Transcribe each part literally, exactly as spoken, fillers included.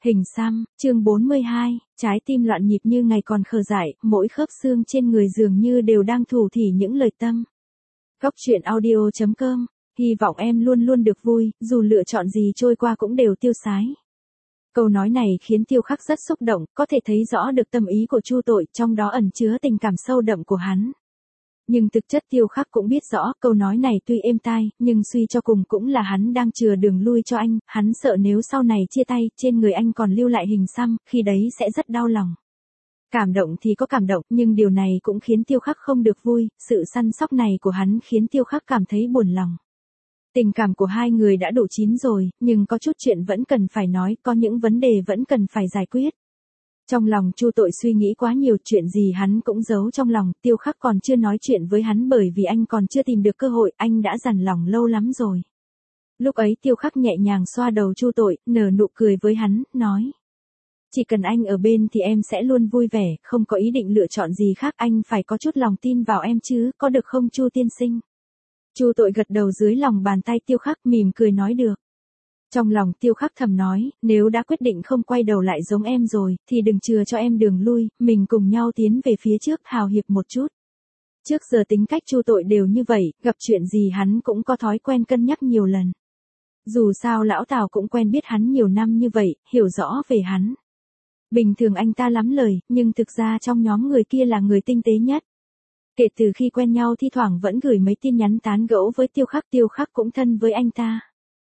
Hình xăm, chương bốn mươi hai, trái tim loạn nhịp như ngày còn khờ dại, mỗi khớp xương trên người dường như đều đang thủ thỉ những lời tâm. Góc truyện audio chấm com, hy vọng em luôn luôn được vui, dù lựa chọn gì trôi qua cũng đều tiêu sái. Câu nói này khiến Tiêu Khắc rất xúc động, có thể thấy rõ được tâm ý của Chu Tội, trong đó ẩn chứa tình cảm sâu đậm của hắn. Nhưng thực chất Tiêu Khắc cũng biết rõ, câu nói này tuy êm tai, nhưng suy cho cùng cũng là hắn đang chừa đường lui cho anh, hắn sợ nếu sau này chia tay, trên người anh còn lưu lại hình xăm, khi đấy sẽ rất đau lòng. Cảm động thì có cảm động, nhưng điều này cũng khiến Tiêu Khắc không được vui, sự săn sóc này của hắn khiến Tiêu Khắc cảm thấy buồn lòng. Tình cảm của hai người đã đủ chín rồi, nhưng có chút chuyện vẫn cần phải nói, có những vấn đề vẫn cần phải giải quyết. Trong lòng Chu Tội suy nghĩ quá nhiều, chuyện gì hắn cũng giấu trong lòng, Tiêu Khắc còn chưa nói chuyện với hắn bởi vì anh còn chưa tìm được cơ hội, anh đã dằn lòng lâu lắm rồi. Lúc ấy Tiêu Khắc nhẹ nhàng xoa đầu Chu Tội, nở nụ cười với hắn, nói. Chỉ cần anh ở bên thì em sẽ luôn vui vẻ, không có ý định lựa chọn gì khác, anh phải có chút lòng tin vào em chứ, có được không Chu tiên sinh? Chu Tội gật đầu dưới lòng bàn tay Tiêu Khắc, mỉm cười nói được. Trong lòng Tiêu Khắc thầm nói, nếu đã quyết định không quay đầu lại giống em rồi, thì đừng chừa cho em đường lui, mình cùng nhau tiến về phía trước, hào hiệp một chút. Trước giờ tính cách Chu Tội đều như vậy, gặp chuyện gì hắn cũng có thói quen cân nhắc nhiều lần. Dù sao lão Tào cũng quen biết hắn nhiều năm như vậy, hiểu rõ về hắn. Bình thường anh ta lắm lời, nhưng thực ra trong nhóm người kia là người tinh tế nhất. Kể từ khi quen nhau thi thoảng vẫn gửi mấy tin nhắn tán gẫu với Tiêu Khắc, Tiêu Khắc cũng thân với anh ta.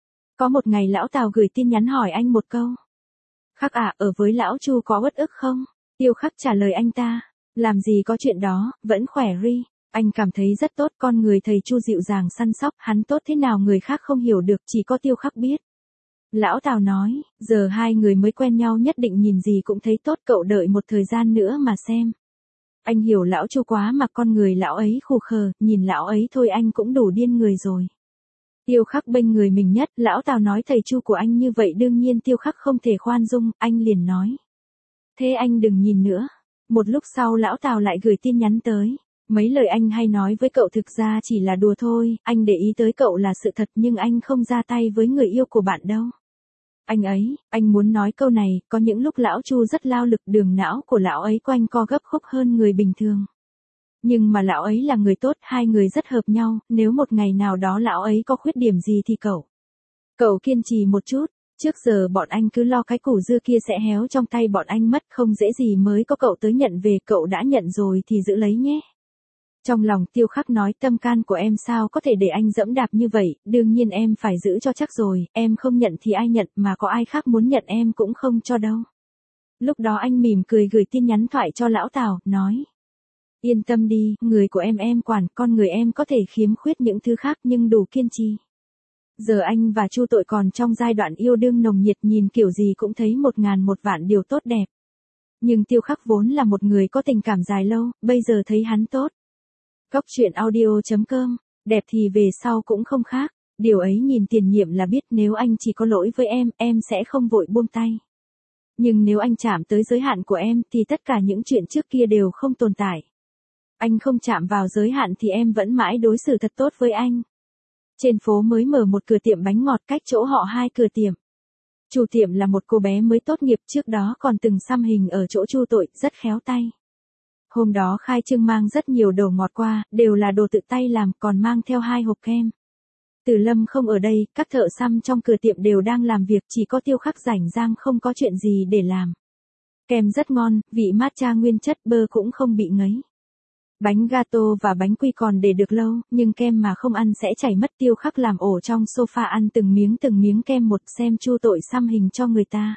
Có một ngày lão Tào gửi tin nhắn hỏi anh một câu. Khắc à, ở với lão Chu có uất ức không? Tiêu Khắc trả lời anh ta. Làm gì có chuyện đó, vẫn khỏe ri. Anh cảm thấy rất tốt, con người thầy Chu dịu dàng săn sóc, hắn tốt thế nào người khác không hiểu được, chỉ có Tiêu Khắc biết. Lão Tào nói, giờ hai người mới quen nhau nhất định nhìn gì cũng thấy tốt, cậu đợi một thời gian nữa mà xem. Anh hiểu lão Chu quá mà con người lão ấy khù khờ, nhìn lão ấy thôi anh cũng đủ điên người rồi. Tiêu Khắc bênh người mình nhất, lão Tào nói thầy Chu của anh như vậy đương nhiên Tiêu Khắc không thể khoan dung, anh liền nói. Thế anh đừng nhìn nữa. Một lúc sau lão Tào lại gửi tin nhắn tới. Mấy lời anh hay nói với cậu thực ra chỉ là đùa thôi, anh để ý tới cậu là sự thật nhưng anh không ra tay với người yêu của bạn đâu. Anh ấy, anh muốn nói câu này, có những lúc lão Chu rất lao lực, đường não của lão ấy quanh co gấp khúc hơn người bình thường. Nhưng mà lão ấy là người tốt, hai người rất hợp nhau, nếu một ngày nào đó lão ấy có khuyết điểm gì thì cậu. Cậu kiên trì một chút, trước giờ bọn anh cứ lo cái củ dưa kia sẽ héo trong tay bọn anh mất, không dễ gì mới có cậu tới nhận về, cậu đã nhận rồi thì giữ lấy nhé. Trong lòng Tiêu Khắc nói, tâm can của em sao có thể để anh dẫm đạp như vậy, đương nhiên em phải giữ cho chắc rồi, em không nhận thì ai nhận, mà có ai khác muốn nhận em cũng không cho đâu. Lúc đó anh mỉm cười gửi tin nhắn thoại cho lão Tào, nói. Yên tâm đi, người của em em quản, con người em có thể khiếm khuyết những thứ khác nhưng đủ kiên trì. Giờ anh và Chu Tội còn trong giai đoạn yêu đương nồng nhiệt, nhìn kiểu gì cũng thấy một ngàn một vạn điều tốt đẹp. Nhưng Tiêu Khắc vốn là một người có tình cảm dài lâu, bây giờ thấy hắn tốt. Góc truyện audio chấm com, đẹp thì về sau cũng không khác, điều ấy nhìn tiền nhiệm là biết, nếu anh chỉ có lỗi với em, em sẽ không vội buông tay. Nhưng nếu anh chạm tới giới hạn của em thì tất cả những chuyện trước kia đều không tồn tại. Anh không chạm vào giới hạn thì em vẫn mãi đối xử thật tốt với anh. Trên phố mới mở một cửa tiệm bánh ngọt cách chỗ họ hai cửa tiệm. Chủ tiệm là một cô bé mới tốt nghiệp, trước đó còn từng xăm hình ở chỗ Chu Tội, rất khéo tay. Hôm đó khai trương mang rất nhiều đồ ngọt qua, đều là đồ tự tay làm, còn mang theo hai hộp kem. Từ Lâm không ở đây, các thợ xăm trong cửa tiệm đều đang làm việc, chỉ có Tiêu Khắc rảnh rang không có chuyện gì để làm. Kem rất ngon, vị matcha nguyên chất, bơ cũng không bị ngấy. Bánh gato và bánh quy còn để được lâu, nhưng kem mà không ăn sẽ chảy mất. Tiêu Khắc làm ổ trong sofa ăn từng miếng từng miếng kem một, xem Chu Tội xăm hình cho người ta.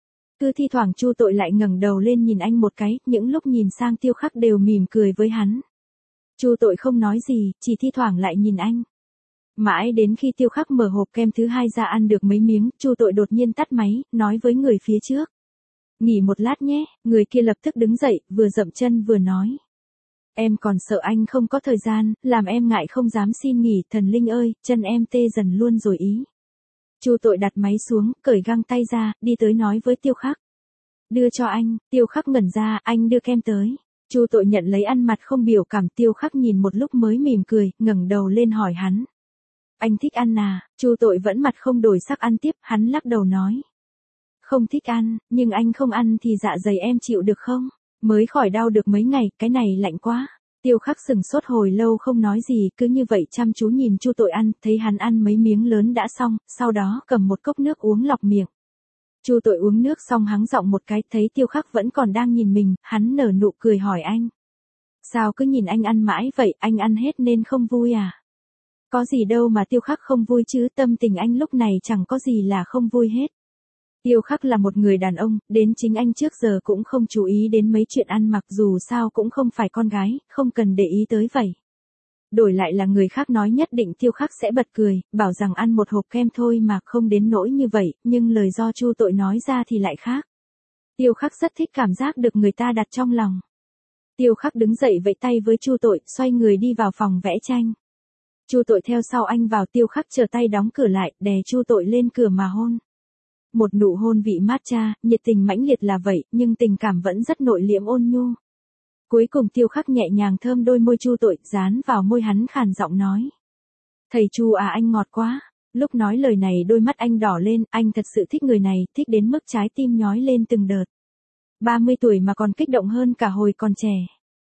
Cứ thi thoảng Chu Tội lại ngẩng đầu lên nhìn anh một cái, những lúc nhìn sang Tiêu Khắc đều mỉm cười với hắn. Chu Tội không nói gì, chỉ thi thoảng lại nhìn anh. Mãi đến khi Tiêu Khắc mở hộp kem thứ hai ra ăn được mấy miếng, Chu Tội đột nhiên tắt máy, nói với người phía trước. Nghỉ một lát nhé, người kia lập tức đứng dậy, vừa dậm chân vừa nói. Em còn sợ anh không có thời gian, làm em ngại không dám xin nghỉ, thần linh ơi, chân em tê dần luôn rồi ý. Chu Tội đặt máy xuống, cởi găng tay ra, đi tới nói với Tiêu Khắc. Đưa cho anh, Tiêu Khắc ngẩn ra, anh đưa kem tới. Chu Tội nhận lấy ăn mặt không biểu cảm, Tiêu Khắc nhìn một lúc mới mỉm cười, ngẩng đầu lên hỏi hắn. Anh thích ăn à? Chu Tội vẫn mặt không đổi sắc ăn tiếp, hắn lắc đầu nói. Không thích ăn, nhưng anh không ăn thì dạ dày em chịu được không? Mới khỏi đau được mấy ngày, cái này lạnh quá. Tiêu Khắc sừng sốt hồi lâu không nói gì, cứ như vậy chăm chú nhìn Chu Tội ăn, thấy hắn ăn mấy miếng lớn đã xong, sau đó cầm một cốc nước uống lọc miệng. Chu Tội uống nước xong hắng giọng một cái, thấy Tiêu Khắc vẫn còn đang nhìn mình, hắn nở nụ cười hỏi anh. Sao cứ nhìn anh ăn mãi vậy, anh ăn hết nên không vui à? Có gì đâu mà Tiêu Khắc không vui chứ, tâm tình anh lúc này chẳng có gì là không vui hết. Tiêu Khắc là một người đàn ông, đến chính anh trước giờ cũng không chú ý đến mấy chuyện ăn mặc, dù sao cũng không phải con gái, không cần để ý tới vậy. Đổi lại là người khác nói nhất định Tiêu Khắc sẽ bật cười, bảo rằng ăn một hộp kem thôi mà không đến nỗi như vậy, nhưng lời do Chu Tội nói ra thì lại khác. Tiêu Khắc rất thích cảm giác được người ta đặt trong lòng. Tiêu Khắc đứng dậy vẫy tay với Chu Tội, xoay người đi vào phòng vẽ tranh. Chu Tội theo sau anh vào, Tiêu Khắc chờ tay đóng cửa lại, đè Chu Tội lên cửa mà hôn. Một nụ hôn vị matcha, nhiệt tình mãnh liệt là vậy, nhưng tình cảm vẫn rất nội liễm ôn nhu. Cuối cùng Tiêu Khắc nhẹ nhàng thơm đôi môi Chu Tội, dán vào môi hắn khàn giọng nói. Thầy Chu à, anh ngọt quá. Lúc nói lời này đôi mắt anh đỏ lên, anh thật sự thích người này, thích đến mức trái tim nhói lên từng đợt. ba mươi tuổi mà còn kích động hơn cả hồi còn trẻ.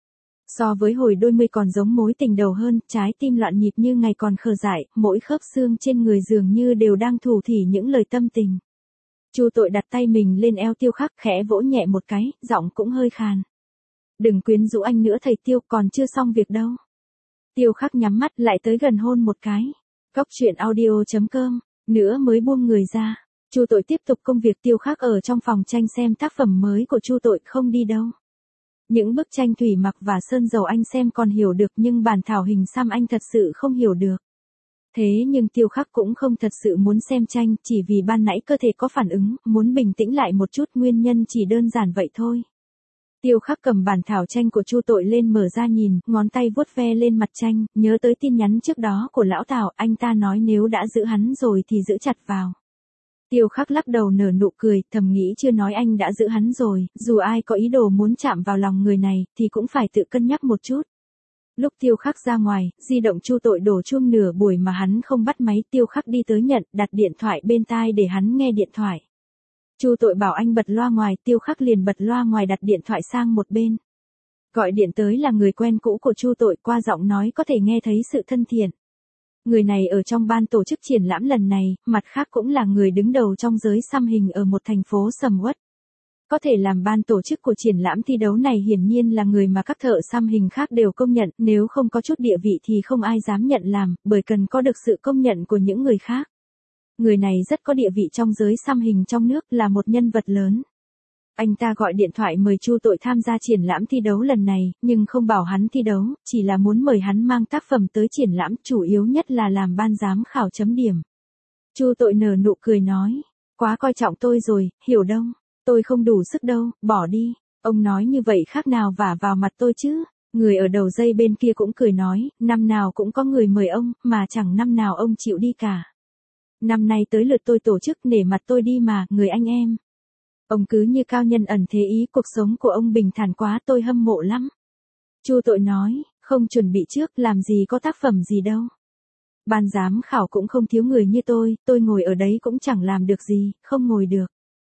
So với hồi đôi mươi còn giống mối tình đầu hơn, trái tim loạn nhịp như ngày còn khờ dại, mỗi khớp xương trên người dường như đều đang thủ thỉ những lời tâm tình. Chu Tội đặt tay mình lên eo Tiêu Khắc, khẽ vỗ nhẹ một cái, giọng cũng hơi khàn. Đừng quyến rũ anh nữa thầy Tiêu, còn chưa xong việc đâu. Tiêu Khắc nhắm mắt lại tới gần hôn một cái. Cóc truyện audio chấm com, nữa mới buông người ra. Chu Tội tiếp tục công việc, Tiêu Khắc ở trong phòng tranh xem tác phẩm mới của Chu Tội, không đi đâu. Những bức tranh thủy mặc và sơn dầu anh xem còn hiểu được, nhưng bản thảo hình xăm anh thật sự không hiểu được. Thế nhưng Tiêu Khắc cũng không thật sự muốn xem tranh, chỉ vì ban nãy cơ thể có phản ứng, muốn bình tĩnh lại một chút, nguyên nhân chỉ đơn giản vậy thôi. Tiêu Khắc cầm bản thảo tranh của Chu Tội lên mở ra nhìn, ngón tay vuốt ve lên mặt tranh, nhớ tới tin nhắn trước đó của lão Tào, anh ta nói nếu đã giữ hắn rồi thì giữ chặt vào. Tiêu Khắc lắc đầu nở nụ cười, thầm nghĩ chưa nói anh đã giữ hắn rồi, dù ai có ý đồ muốn chạm vào lòng người này, thì cũng phải tự cân nhắc một chút. Lúc Tiêu Khắc ra ngoài, di động Chu Tội đổ chuông nửa buổi mà hắn không bắt máy, Tiêu Khắc đi tới nhận, đặt điện thoại bên tai để hắn nghe điện thoại. Chu Tội bảo anh bật loa ngoài, Tiêu Khắc liền bật loa ngoài đặt điện thoại sang một bên. Gọi điện tới là người quen cũ của Chu Tội, qua giọng nói có thể nghe thấy sự thân thiện. Người này ở trong ban tổ chức triển lãm lần này, mặt khác cũng là người đứng đầu trong giới xăm hình ở một thành phố sầm uất. Có thể làm ban tổ chức của triển lãm thi đấu này hiển nhiên là người mà các thợ xăm hình khác đều công nhận, nếu không có chút địa vị thì không ai dám nhận làm, bởi cần có được sự công nhận của những người khác. Người này rất có địa vị trong giới xăm hình trong nước, là một nhân vật lớn. Anh ta gọi điện thoại mời Chu Tội tham gia triển lãm thi đấu lần này, nhưng không bảo hắn thi đấu, chỉ là muốn mời hắn mang tác phẩm tới triển lãm, chủ yếu nhất là làm ban giám khảo chấm điểm. Chu Tội nở nụ cười nói, quá coi trọng tôi rồi, hiểu đông, tôi không đủ sức đâu, bỏ đi. Ông nói như vậy khác nào vả vào mặt tôi chứ. Người ở đầu dây bên kia cũng cười nói, năm nào cũng có người mời ông, mà chẳng năm nào ông chịu đi cả. Năm nay tới lượt tôi tổ chức, nể mặt tôi đi mà, người anh em. Ông cứ như cao nhân ẩn thế ý, cuộc sống của ông bình thản quá, tôi hâm mộ lắm. Chu Tội nói, không chuẩn bị trước, làm gì có tác phẩm gì đâu. Ban giám khảo cũng không thiếu người như tôi, tôi ngồi ở đấy cũng chẳng làm được gì, không ngồi được.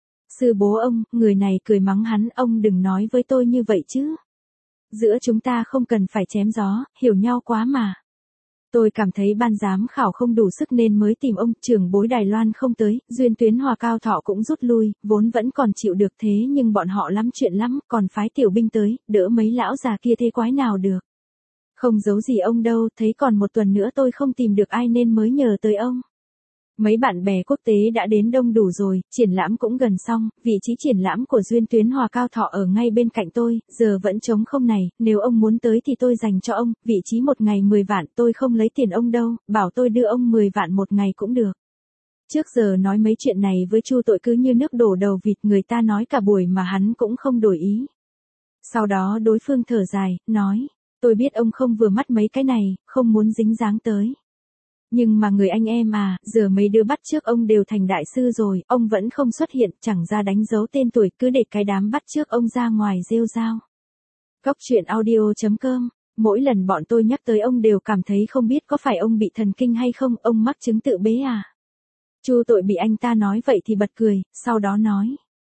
Sư bố ông, người này cười mắng hắn, ông đừng nói với tôi như vậy chứ. Giữa chúng ta không cần phải chém gió, hiểu nhau quá mà. Tôi cảm thấy ban giám khảo không đủ sức nên mới tìm ông, trưởng bối Đài Loan không tới, Duyên Tuyến Hòa Cao Thọ cũng rút lui, vốn vẫn còn chịu được thế nhưng bọn họ lắm chuyện lắm, còn phái tiểu binh tới, đỡ mấy lão già kia thế quái nào được. Không giấu gì ông đâu, thấy còn một tuần nữa tôi không tìm được ai nên mới nhờ tới ông. Mấy bạn bè quốc tế đã đến đông đủ rồi, triển lãm cũng gần xong, vị trí triển lãm của Duyên Tuyến Hòa Cao Thọ ở ngay bên cạnh tôi, giờ vẫn trống không này, nếu ông muốn tới thì tôi dành cho ông, vị trí một ngày mười vạn, tôi không lấy tiền ông đâu, bảo tôi đưa ông mười vạn một ngày cũng được. Trước giờ nói mấy chuyện này với Chu Tội cứ như nước đổ đầu vịt, người ta nói cả buổi mà hắn cũng không đổi ý. Sau đó đối phương thở dài, nói, tôi biết ông không vừa mắt mấy cái này, không muốn dính dáng tới. Nhưng mà người anh em à, giờ mấy đứa bắt trước ông đều thành đại sư rồi, ông vẫn không xuất hiện, chẳng ra đánh dấu tên tuổi, cứ để cái đám bắt trước ông ra ngoài rêu rao. Cóc truyện audio chấm com, mỗi lần bọn tôi nhắc tới ông đều cảm thấy không biết có phải ông bị thần kinh hay không, ông mắc chứng tự bế à. Chu Tội bị anh ta nói vậy thì bật cười, sau đó nói,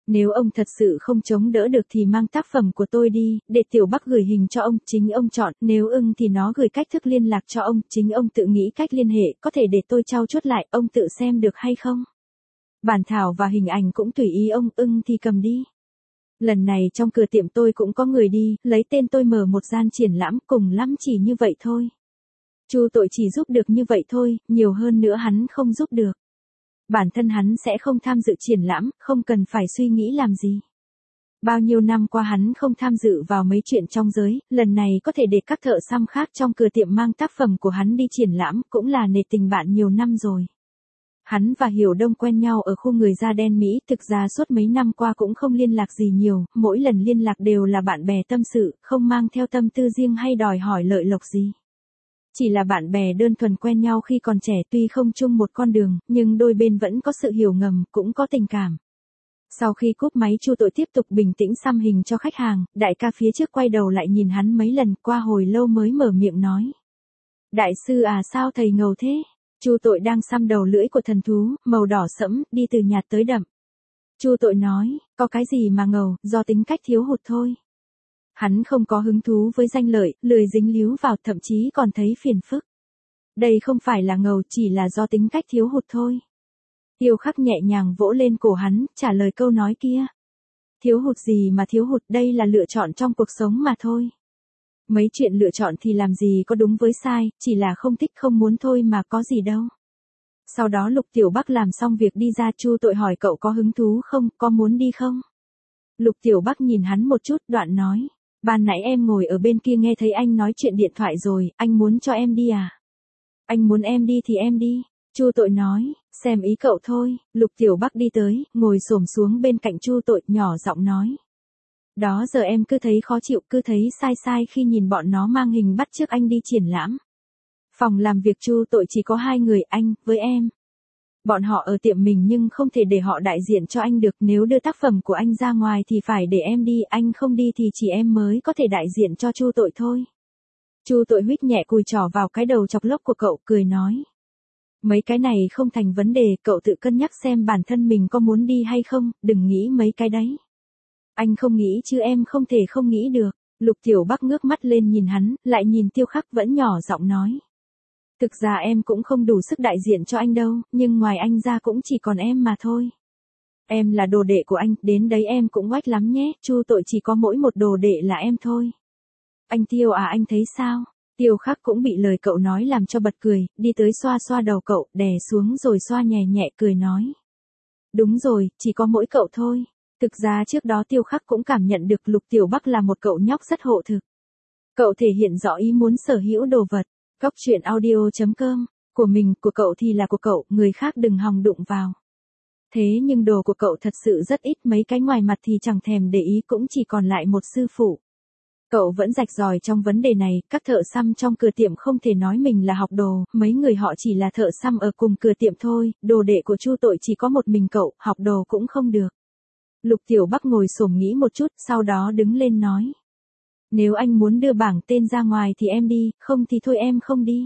Nếu ông thật sự không chống đỡ được thì mang tác phẩm của tôi đi, để Tiểu Bắc gửi hình cho ông, chính ông chọn, nếu ưng thì nó gửi cách thức liên lạc cho ông, chính ông tự nghĩ cách liên hệ, có thể để tôi trau chuốt lại, ông tự xem được hay không? Bản thảo và hình ảnh cũng tùy ý ông, ưng thì cầm đi. Lần này trong cửa tiệm tôi cũng có người đi, lấy tên tôi mở một gian triển lãm, cùng lắm chỉ như vậy thôi. Chu Tội chỉ giúp được như vậy thôi, nhiều hơn nữa hắn không giúp được. Bản thân hắn sẽ không tham dự triển lãm, không cần phải suy nghĩ làm gì. Bao nhiêu năm qua hắn không tham dự vào mấy chuyện trong giới, lần này có thể để các thợ xăm khác trong cửa tiệm mang tác phẩm của hắn đi triển lãm, cũng là nể tình bạn nhiều năm rồi. Hắn và Hiểu Đông quen nhau ở khu người da đen Mỹ, thực ra suốt mấy năm qua cũng không liên lạc gì nhiều, mỗi lần liên lạc đều là bạn bè tâm sự, không mang theo tâm tư riêng hay đòi hỏi lợi lộc gì. Chỉ là bạn bè đơn thuần quen nhau khi còn trẻ, tuy không chung một con đường, nhưng đôi bên vẫn có sự hiểu ngầm, cũng có tình cảm. Sau khi cúp máy, Chu Tội tiếp tục bình tĩnh xăm hình cho khách hàng, đại ca phía trước quay đầu lại nhìn hắn mấy lần, qua hồi lâu mới mở miệng nói. Đại sư à, sao thầy ngầu thế? Chu Tội đang xăm đầu lưỡi của thần thú, màu đỏ sẫm, đi từ nhạt tới đậm. Chu Tội nói, có cái gì mà ngầu, do tính cách thiếu hụt thôi. Hắn không có hứng thú với danh lợi, lười dính líu vào, thậm chí còn thấy phiền phức. Đây không phải là ngầu, chỉ là do tính cách thiếu hụt thôi. Tiêu Khắc nhẹ nhàng vỗ lên cổ hắn, trả lời câu nói kia. Thiếu hụt gì mà thiếu hụt, đây là lựa chọn trong cuộc sống mà thôi. Mấy chuyện lựa chọn thì làm gì có đúng với sai, chỉ là không thích không muốn thôi mà có gì đâu. Sau đó Lục Tiểu Bắc làm xong việc đi ra, Chu Tội hỏi cậu có hứng thú không, có muốn đi không? Lục Tiểu Bắc nhìn hắn một chút, đoạn nói. Ban nãy em ngồi ở bên kia nghe thấy anh nói chuyện điện thoại rồi, anh muốn cho em đi à? Anh muốn em đi thì em đi. Chu Tội nói, xem ý cậu thôi. Lục Tiểu Bắc đi tới, ngồi xổm xuống bên cạnh Chu Tội, nhỏ giọng nói. Đó giờ em cứ thấy khó chịu, cứ thấy sai sai khi nhìn bọn nó mang hình bắt chước anh đi triển lãm. Phòng làm việc Chu Tội chỉ có hai người, anh, với em. Bọn họ ở tiệm mình nhưng không thể để họ đại diện cho anh được, nếu đưa tác phẩm của anh ra ngoài thì phải để em đi, anh không đi thì chỉ em mới có thể đại diện cho Chu Tội thôi. Chu Tội huých nhẹ cùi trỏ vào cái đầu chọc lốc của cậu, cười nói. Mấy cái này không thành vấn đề, cậu tự cân nhắc xem bản thân mình có muốn đi hay không, đừng nghĩ mấy cái đấy. Anh không nghĩ chứ em không thể không nghĩ được. Lục Tiểu Bắc ngước mắt lên nhìn hắn, lại nhìn Tiêu Khắc vẫn nhỏ giọng nói. Thực ra em cũng không đủ sức đại diện cho anh đâu, nhưng ngoài anh ra cũng chỉ còn em mà thôi. Em là đồ đệ của anh, đến đấy em cũng oách lắm nhé, Chu Tội chỉ có mỗi một đồ đệ là em thôi. Anh Tiêu à, anh thấy sao? Tiêu Khắc cũng bị lời cậu nói làm cho bật cười, đi tới xoa xoa đầu cậu, đè xuống rồi xoa nhẹ nhẹ cười nói. Đúng rồi, chỉ có mỗi cậu thôi. Thực ra trước đó Tiêu Khắc cũng cảm nhận được Lục Tiểu Bắc là một cậu nhóc rất hộ thực. Cậu thể hiện rõ ý muốn sở hữu đồ vật. Góc truyện audio chấm com, của mình, của cậu thì là của cậu, người khác đừng hòng đụng vào. Thế nhưng đồ của cậu thật sự rất ít, mấy cái ngoài mặt thì chẳng thèm để ý, cũng chỉ còn lại một sư phụ. Cậu vẫn rạch ròi trong vấn đề này, các thợ xăm trong cửa tiệm không thể nói mình là học đồ, mấy người họ chỉ là thợ xăm ở cùng cửa tiệm thôi, đồ đệ của Chu Tội chỉ có một mình cậu, học đồ cũng không được. Lục Tiểu Bắc ngồi xổm nghĩ một chút, sau đó đứng lên nói. Nếu anh muốn đưa bảng tên ra ngoài thì em đi, không thì thôi em không đi.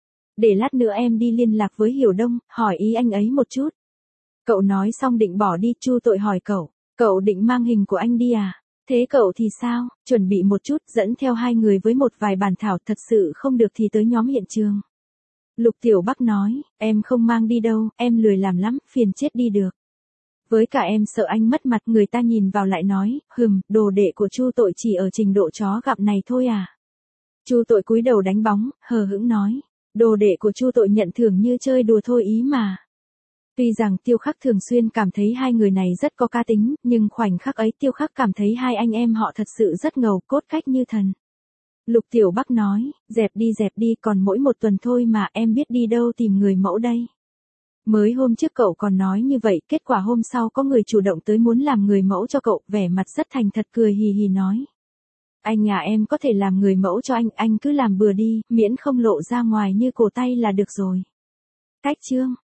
Để lát nữa em đi liên lạc với Hiểu Đông, hỏi ý anh ấy một chút. Cậu nói xong định bỏ đi, Chu Tội hỏi cậu, cậu định mang hình của anh đi à? Thế cậu thì sao? Chuẩn bị một chút, dẫn theo hai người với một vài bản thảo, thật sự không được thì tới nhóm hiện trường. Lục Tiểu Bắc nói, em không mang đi đâu, em lười làm lắm, phiền chết đi được. Với cả em sợ anh mất mặt, người ta nhìn vào lại nói, hừm, đồ đệ của Chu Tội chỉ ở trình độ chó gặm này thôi à. Chu Tội cúi đầu đánh bóng, hờ hững nói, đồ đệ của Chu Tội nhận thưởng như chơi đùa thôi ý mà. Tuy rằng Tiêu Khắc thường xuyên cảm thấy hai người này rất có cá tính, nhưng khoảnh khắc ấy Tiêu Khắc cảm thấy hai anh em họ thật sự rất ngầu, cốt cách như thần. Lục Tiểu Bắc nói, dẹp đi dẹp đi, còn mỗi một tuần thôi mà, em biết đi đâu tìm người mẫu đây. Mới hôm trước cậu còn nói như vậy, kết quả hôm sau có người chủ động tới muốn làm người mẫu cho cậu, vẻ mặt rất thành thật cười hì hì nói. Anh nhà em có thể làm người mẫu cho anh, anh cứ làm bừa đi, miễn không lộ ra ngoài như cổ tay là được rồi. Cách chương.